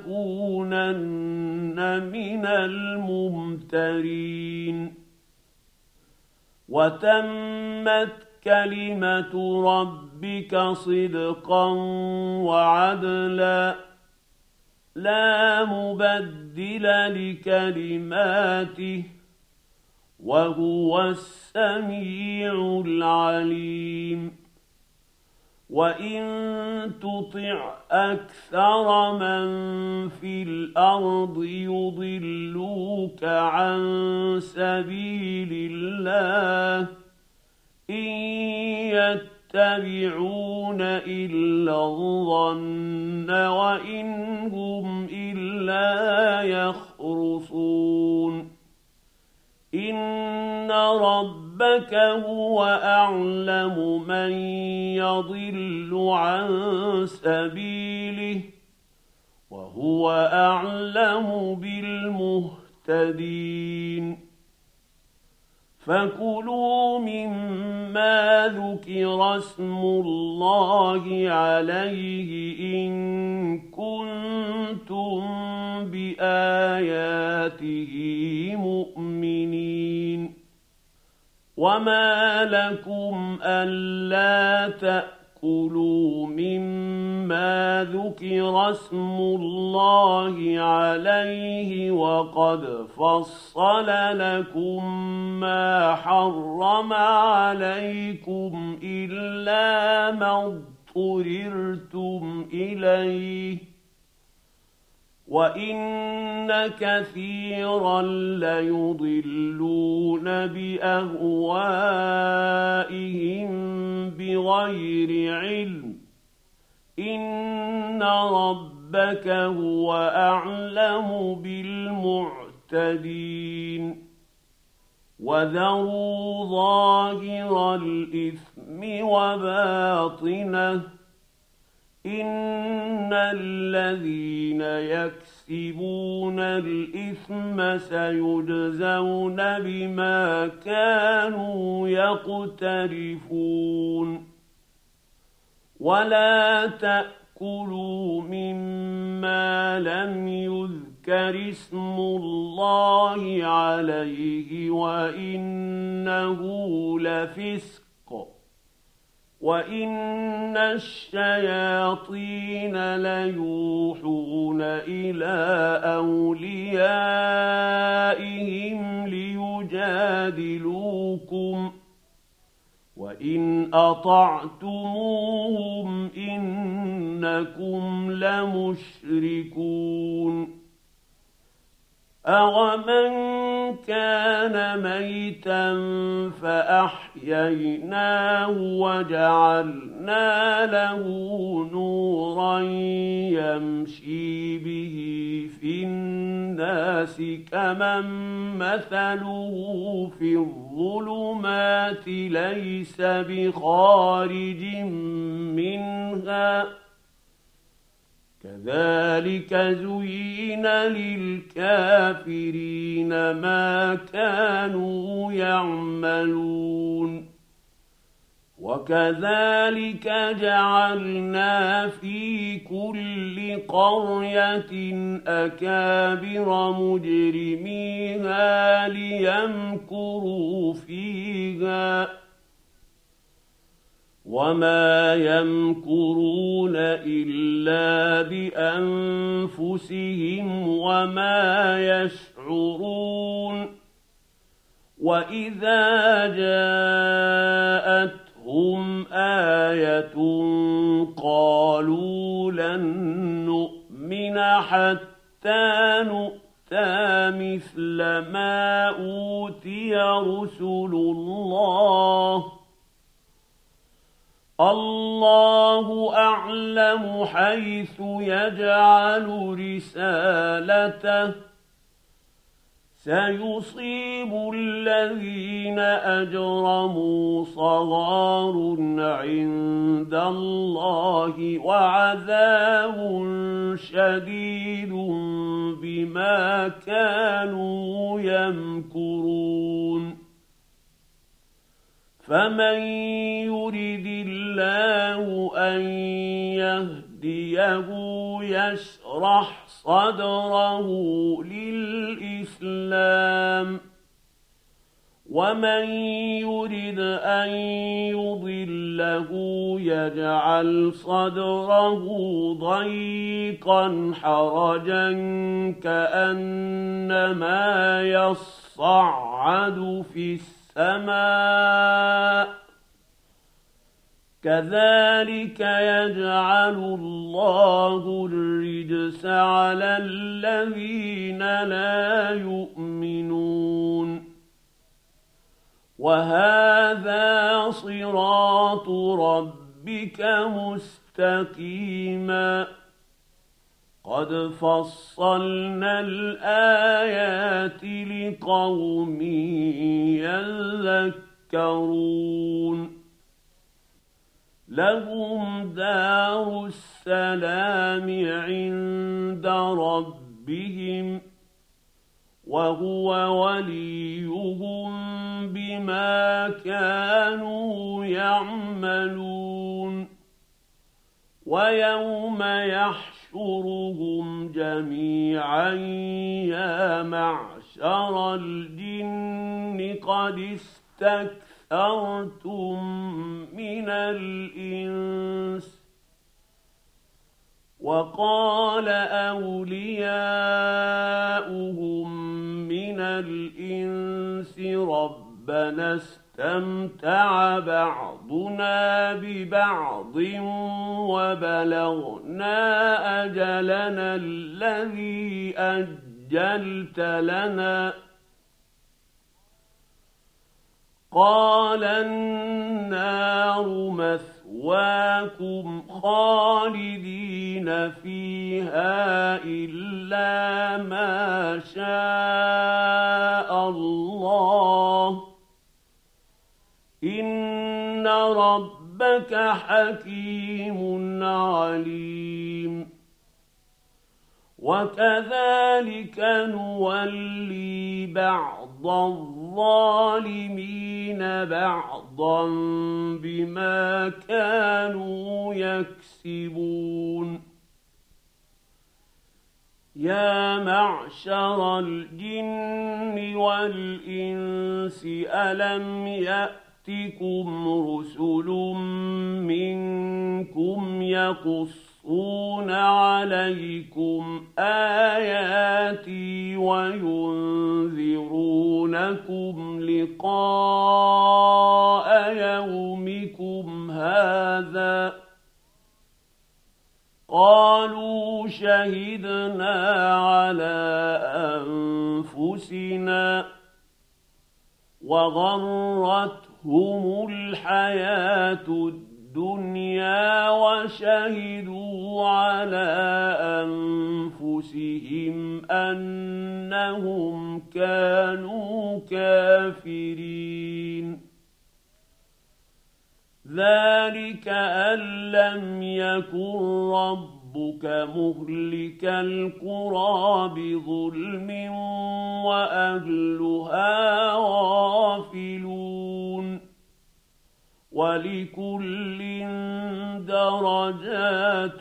تكونن من الممترين وتمت كلمة ربك صدقا وعدلا لا مبدل لكلماته وهو السميع العليم وإن تطع أكثر من في الأرض يضلوك عن سبيل الله إن يتبعون إلا الظن وإن هم إلا يخرصون إن ربك هو أعلم من يضل عن سبيله وهو أعلم بالمهتدين فكلوا مما ذكر اسم الله عليه إن كنتم بآياته مؤمنين وما لكم ألا تأكلوا مما ذكر اسم الله عليه وقد فصل لكم ما حرم عليكم إلا ما اضطررتم إليه وإن كثيرا ليضلون بأهوائهم بغير علم إن ربك هو أعلم بالمعتدين وذروا ظاهر الإثم الإثم وباطنه إن الذين يكسبون الإثم سيجزون بما كانوا يقترفون ولا تأكلوا مما لم يذكر اسم الله عليه وإنه لفسق وإن الشياطين ليوحون إلى أوليائهم ليجادلوكم وإن أطعتموهم إنكم لمشركون أَوَمَنْ كَانَ مَيْتًا فَأَحْيَيْنَاهُ وَجَعَلْنَا لَهُ نُورًا يَمْشِي بِهِ فِي النَّاسِ كَمَنْ مَثَلُهُ فِي الظُّلُمَاتِ لَيْسَ بِخَارِجٍ مِنْهَا كذلك زين للكافرين ما كانوا يعملون وكذلك جعلنا في كل قرية أكابر مجرميها ليمكروا فيها وما يمكرون إلا بأنفسهم وما يشعرون وإذا جاءتهم آية قالوا لن نؤمن حتى نؤتى مثل ما أوتي رسل الله الله أعلم حيث يجعل رسالته سيصيب الذين أجرموا صغار عند الله وعذاب شديد بما كانوا يمكرون فمن يرد الله أن يهديه يشرح صدره للإسلام ومن يرد أن يضله يجعل صدره ضيقا حرجا كأنما يصعد في السماء كذلك يجعل الله الرجس على الذين لا يؤمنون وهذا صراط ربك مستقيما قد فصلنا الآيات لقوم يذكرون لهم دار السلام عند ربهم وهو وليهم بما كانوا يعملون ويوم يحشرهم جميعا يا معشر الجن قد استكثرتم من الإنس وقال أولياؤهم من الإنس ربنا استمتع بعضنا ببعض وبلغنا أجلنا الذي أجلت لنا قال النار مثواكم خالدين فيها إلا ما شاء الله إن ربك حكيم عليم وكذلك نولي بعض الظالمين بعضا بما كانوا يكسبون يا معشر الجن والإنس ألم يأتكم رسل منكم يقصون عليكم آياتي وينذرونكم لقاء يومكم هذا قالوا شهدنا على أنفسنا وغرتهم الحياة الدنيا وشهدوا على أنفسهم أنهم كانوا كافرين ذلك أن لم يكن ربك مهلك القرى بظلم وأهلها غافلون ولكل درجات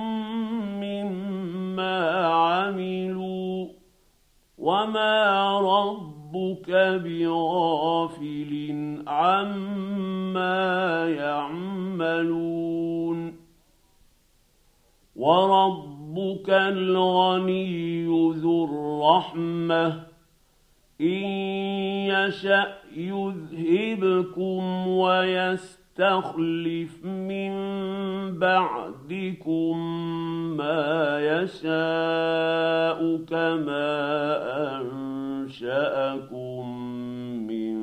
مما عملوا وما ربك بغافل عما يعملون وربك الغني ذو الرحمة إن يشأ يذهبكم ويستخلف من بعدكم ما يشاء كما أنشأكم من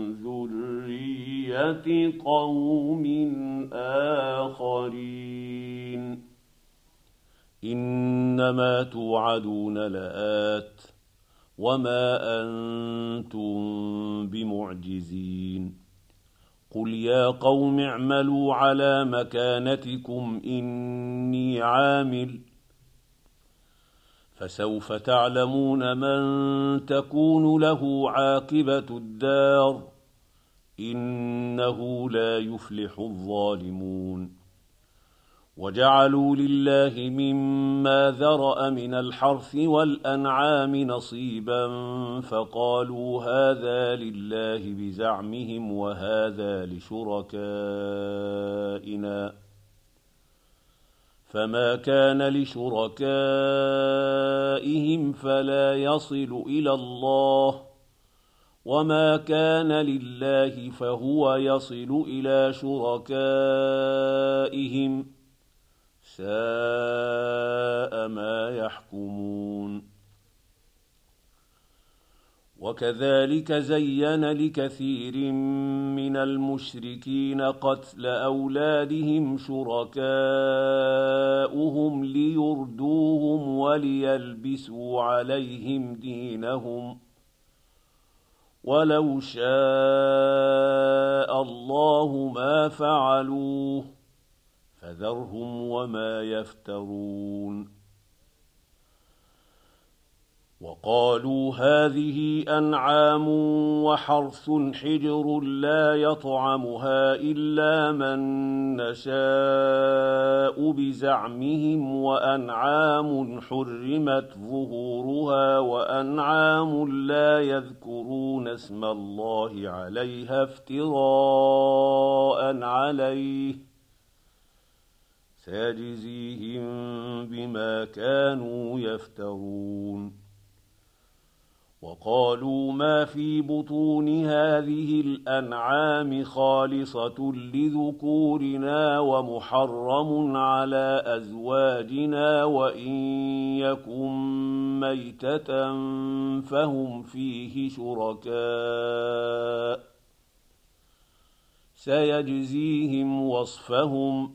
ذرية قوم آخرين إنما توعدون لآت وما أنتم بمعجزين قل يا قوم اعملوا على مكانتكم إني عامل فسوف تعلمون من تكون له عاقبة الدار إنه لا يفلح الظالمون وجعلوا لله مما ذرأ من الحرث والأنعام نصيبا فقالوا هذا لله بزعمهم وهذا لشركائنا فما كان لشركائهم فلا يصل إلى الله وما كان لله فهو يصل إلى شركائهم ساء ما يحكمون وكذلك زين لكثير من المشركين قتل أولادهم شركاؤهم ليردوهم وليلبسوا عليهم دينهم ولو شاء الله ما فعلوه فذرهم وما يفترون وقالوا هذه أنعام وحرث حجر لا يطعمها إلا من نشاء بزعمهم وأنعام حرمت ظهورها وأنعام لا يذكرون اسم الله عليها افتراء عليه سيجزيهم بما كانوا يفترون وقالوا ما في بطون هذه الأنعام خالصة لذكورنا ومحرم على أزواجنا وإن يكن ميتة فهم فيه شركاء سيجزيهم وصفهم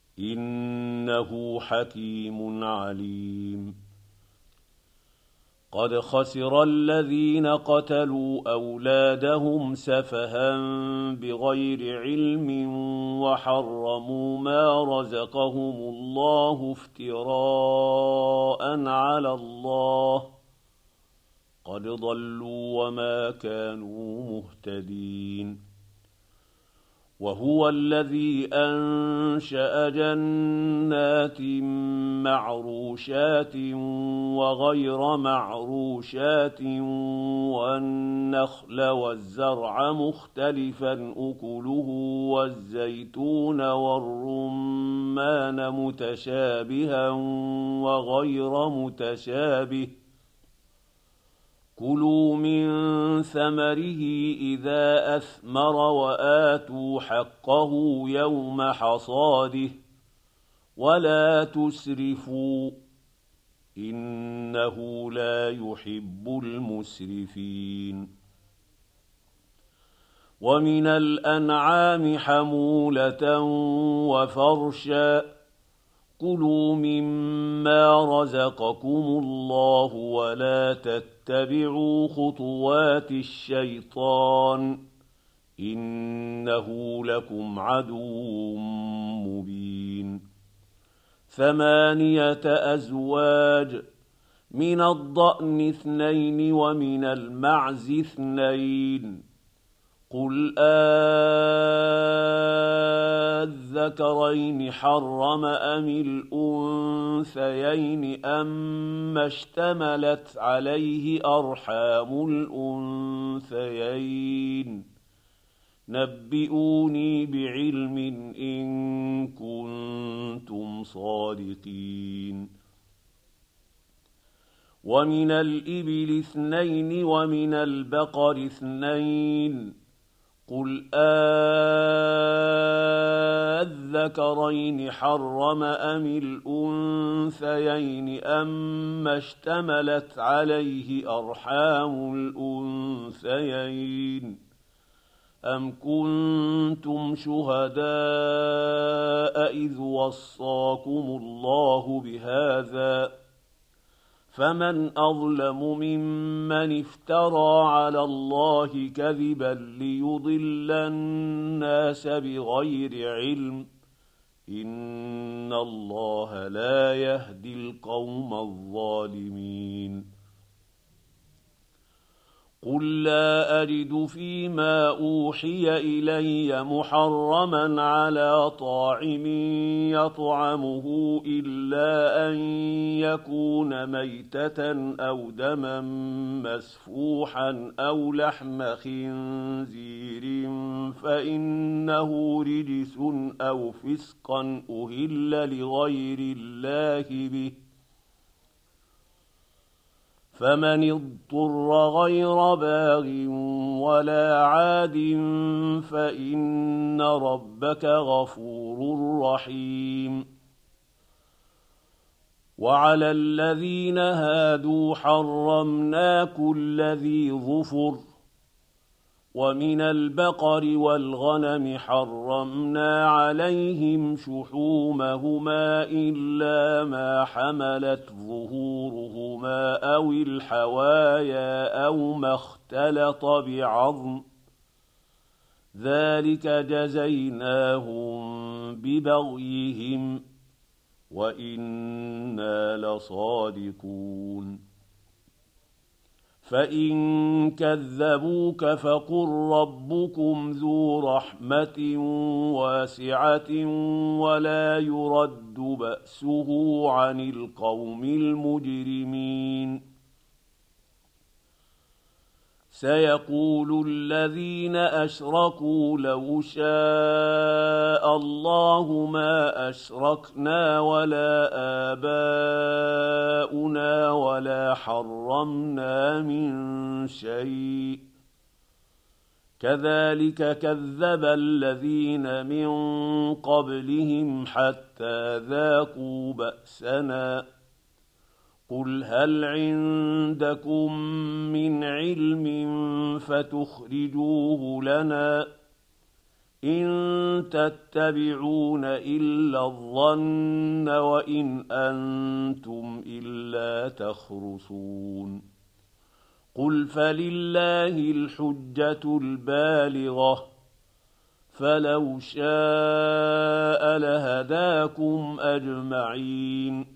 إنه حكيم عليم قد خسر الذين قتلوا أولادهم سفها بغير علم وحرموا ما رزقهم الله افتراء على الله قد ضلوا وما كانوا مهتدين. وهو الذي أنشأ جنات معروشات وغير معروشات والنخل والزرع مختلفا أكله والزيتون والرمان متشابها وغير متشابه كلوا من ثمره إذا أثمر وآتوا حقه يوم حصاده ولا تسرفوا إنه لا يحب المسرفين. ومن الأنعام حمولة وفرشا كلوا مما رزقكم الله ولا تتبعوا خطوات الشيطان إنه لكم عدو مبين. ثمانية أزواج من الضأن اثنين ومن المعز اثنين قل أذكرين حرم أم الأنثيين أما اشتملت عليه أرحام الأنثيين نبئوني بعلم إن كنتم صادقين. ومن الإبل اثنين ومن البقر اثنين قل أذكرين حرم أم الأنثيين أما اشتملت عليه أرحام الأنثيين أم كنتم شهداء إذ وصاكم الله بهذا فمن أظلم ممن افترى على الله كذبا ليضل الناس بغير علم إن الله لا يهدي القوم الظالمين. قل لا أجد فيما أوحي إلي محرما على طاعم يطعمه إلا أن يكون ميتة أو دما مسفوحا أو لحم خنزير فإنه رجس أو فسقا أهل لغير الله به فمن اضطر غير باغ ولا عاد فإن ربك غفور رحيم. وعلى الذين هادوا حرمنا كل ذي ظفر ومن البقر والغنم حرمنا عليهم شحومهما إلا ما حملت ظهورهما أو الحوايا أو ما اختلط بعظم ذلك جزيناهم ببغيهم وإنا لصادقون. فإن كذبوك فقل ربكم ذو رحمة واسعة ولا يرد بأسه عن القوم المجرمين. سيقول الذين أشركوا لو شاء الله ما أشركنا ولا آباؤنا ولا حرمنا من شيء كذلك كذب الذين من قبلهم حتى ذاقوا بأسنا قل هل عندكم من علم فتخرجوه لنا إن تتبعون إلا الظن وإن أنتم إلا تخرصون. قل فلله الحجة البالغة فلو شاء لهداكم أجمعين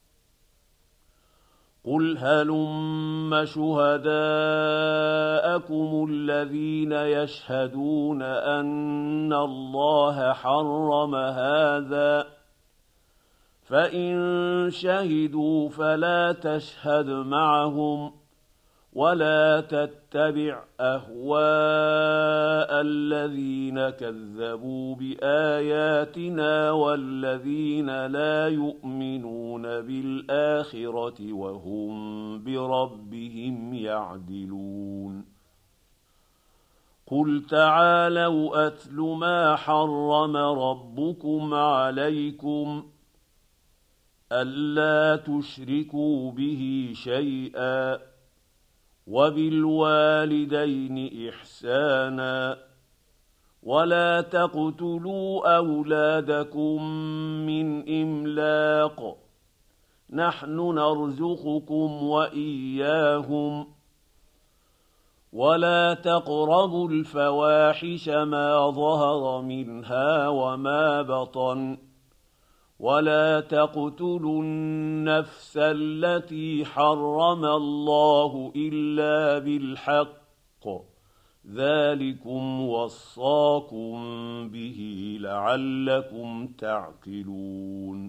قل هلم شهداءكم الذين يشهدون أن الله حرم هذا فإن شهدوا فلا تشهد معهم ولا تتبع أهواء الذين كذبوا بآياتنا والذين لا يؤمنون بالآخرة وهم بربهم يعدلون قل تعالوا أتل ما حرم ربكم عليكم ألا تشركوا به شيئا وبالوالدين إحسانا ولا تقتلوا أولادكم من إملاق نحن نرزقكم وإياهم ولا تقربوا الفواحش ما ظهر منها وما بطن ولا تقتلوا النفس التي حرم الله إلا بالحق ذلكم وصاكم به لعلكم تعقلون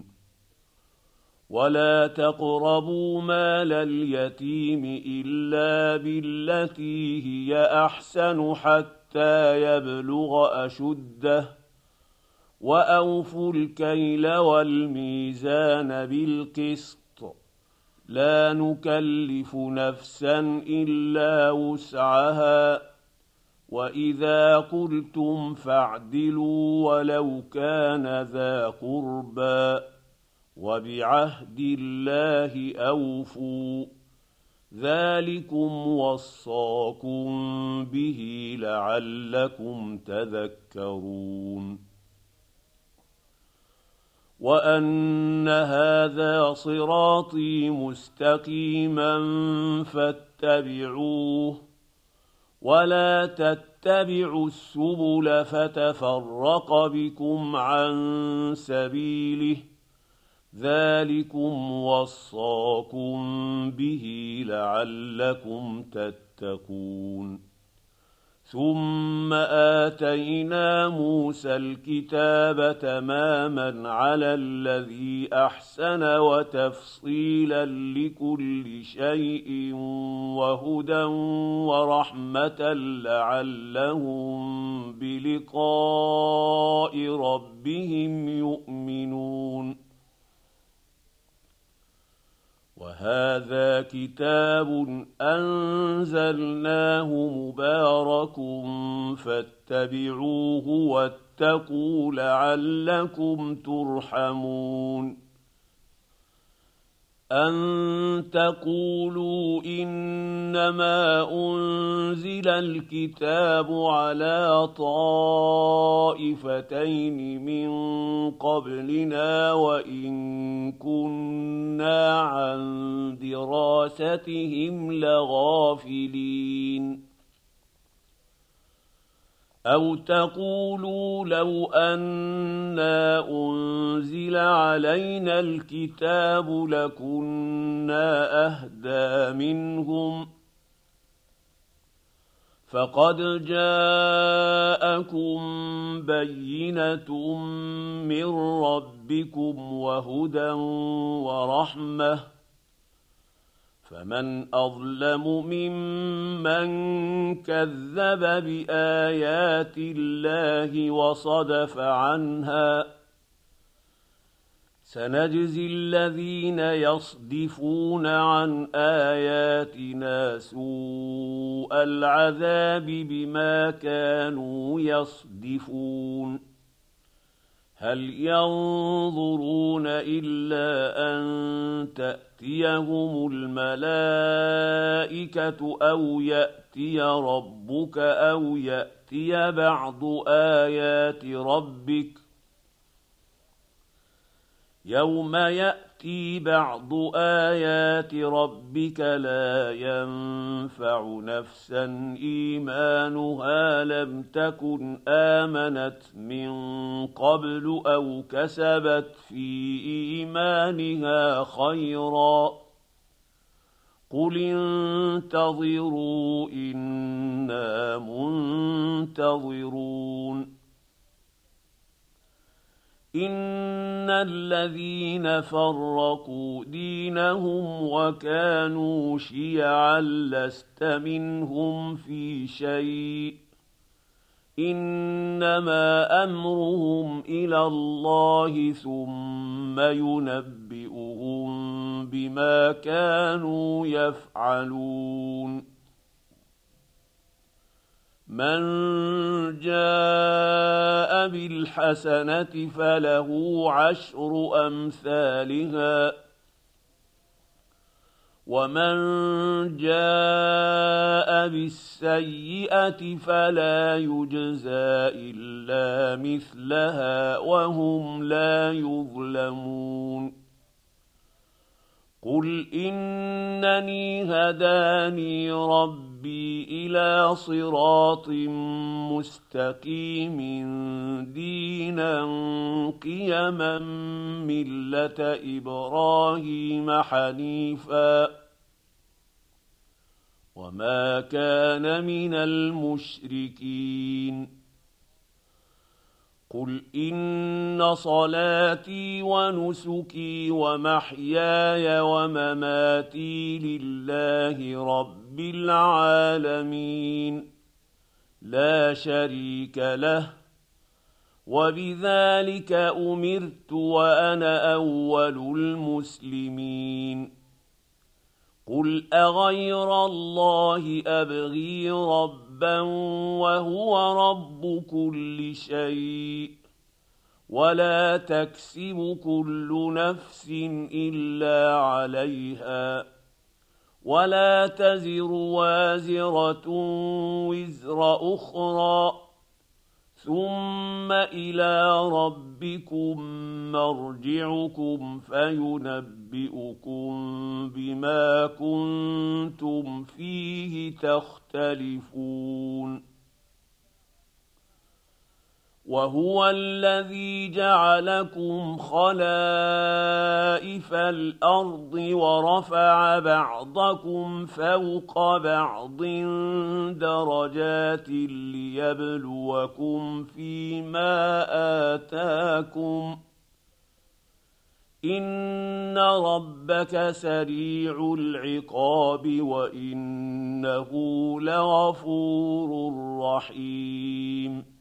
ولا تقربوا مال اليتيم إلا بالتي هي أحسن حتى يبلغ أشده وأوفوا الكيل والميزان بالقسط لا نكلف نفسا إلا وسعها وإذا قلتم فاعدلوا ولو كان ذا قربى وبعهد الله أوفوا ذلكم وصاكم به لعلكم تذكرون وأن هذا صراطي مستقيما فاتبعوه ولا تتبعوا السبل فتفرق بكم عن سبيله ذلكم وصاكم به لعلكم تتقون ثم آتينا موسى الكتاب تماما على الذي أحسن وتفصيلا لكل شيء وهدى ورحمة لعلهم بلقاء ربهم يؤمنون وهذا كتاب أنزلناه مبارك فاتبعوه واتقوا لعلكم ترحمون أن تقولوا إنما أنزل الكتاب على طائفتين من قبلنا وإن كنا عن دراستهم لغافلين أو تقولوا لو أنا أنزل علينا الكتاب لكنا أهدى منهم فقد جاءكم بينة من ربكم وهدى ورحمة فمن أظلم ممن كذب بآيات الله وصدف عنها سنجزي الذين يصدفون عن آياتنا سوء العذاب بما كانوا يصدفون هل ينظرون إلا أن تأتيهم الملائكة أو يأتي ربك أو يأتي بعض آيات ربك يوم يأتي ياتي بعض ايات ربك لا ينفع نفسا ايمانها لم تكن امنت من قبل او كسبت في ايمانها خيرا قل انتظروا انا منتظرون ان الذين فرقوا دينهم وكانوا شيعا لست منهم في شيء انما امرهم الى الله ثم ينبئهم بما كانوا يفعلون من جاء بالحسنة فله عشر أمثالها ومن جاء بالسيئة فلا يجزى إلا مثلها وهم لا يظلمون قل إنني هداني ربي إلى صراط مستقيم دينا قيما ملة إبراهيم حنيفا وما كان من المشركين قل إن صلاتي ونسكي ومحياي ومماتي لله رب العالمين لا شريك له وبذلك أمرت وأنا أول المسلمين قل أغير الله أبغي ربا وهو رب كل شيء ولا تكسب كل نفس إلا عليها ولا تزر وازرة وزر أخرى ثم إلى ربكم مرجعكم فينبئكم بما كنتم فيه تختلفون وهو الذي جعلكم خلائف الأرض ورفع بعضكم فوق بعض درجات ليبلوكم فيما آتاكم إن ربك سريع العقاب وإنه لغفور رحيم